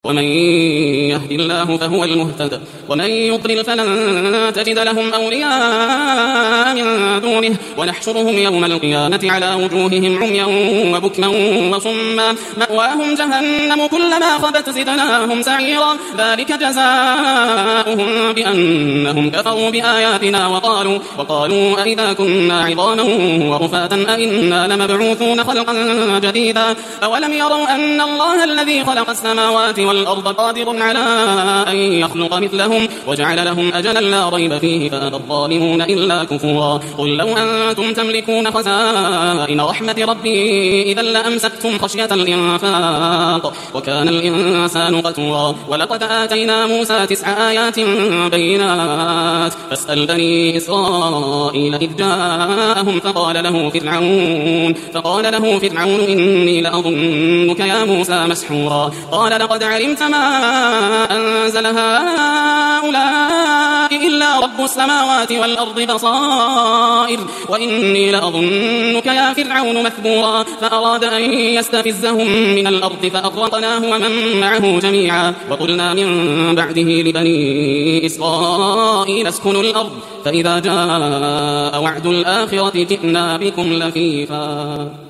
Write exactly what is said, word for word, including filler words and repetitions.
ومن يهد الله فهو المهتد ومن يضلل فلن تجد لهم أولياء من دونه ونحشرهم يوم القيامة على وجوههم عميا وبكما وصما مأواهم جهنم كلما خبت زدناهم سعيرا ذلك جزاؤهم بأنهم كفروا بآياتنا وقالوا, وقالوا أئذا كنا عظاما ورفاتا أئنا لمبعوثون خلقا جديدا أولم يروا أن الله الذي خلق السماوات والأرض قادر على أن يخلق مثلهم وجعل لهم أجلا لا ريب فيه فأبى الظالمون إلا كفورا قل لو أنتم تملكون خزائن رحمة ربي إذا لأمسكتم خشية الإنفاق وكان الإنسان قتورا ولقد آتينا موسى تسع آيات بينات فاسأل بني إسرائيل إذ جاءهم فقال له فرعون فقال له فرعون إني لأظنك يا موسى مسحورا قال لقد علمت ما أنزل هؤلاء إلا رب السماوات والأرض بصائر وإني لأظنك يا فرعون مثبورا فأراد أن يستفزهم من الأرض فأغرقناه ومن معه جميعا وقلنا من بعده لبني إسرائيل اسكنوا الأرض فإذا جاء وعد الآخرة جئنا بكم لفيفا.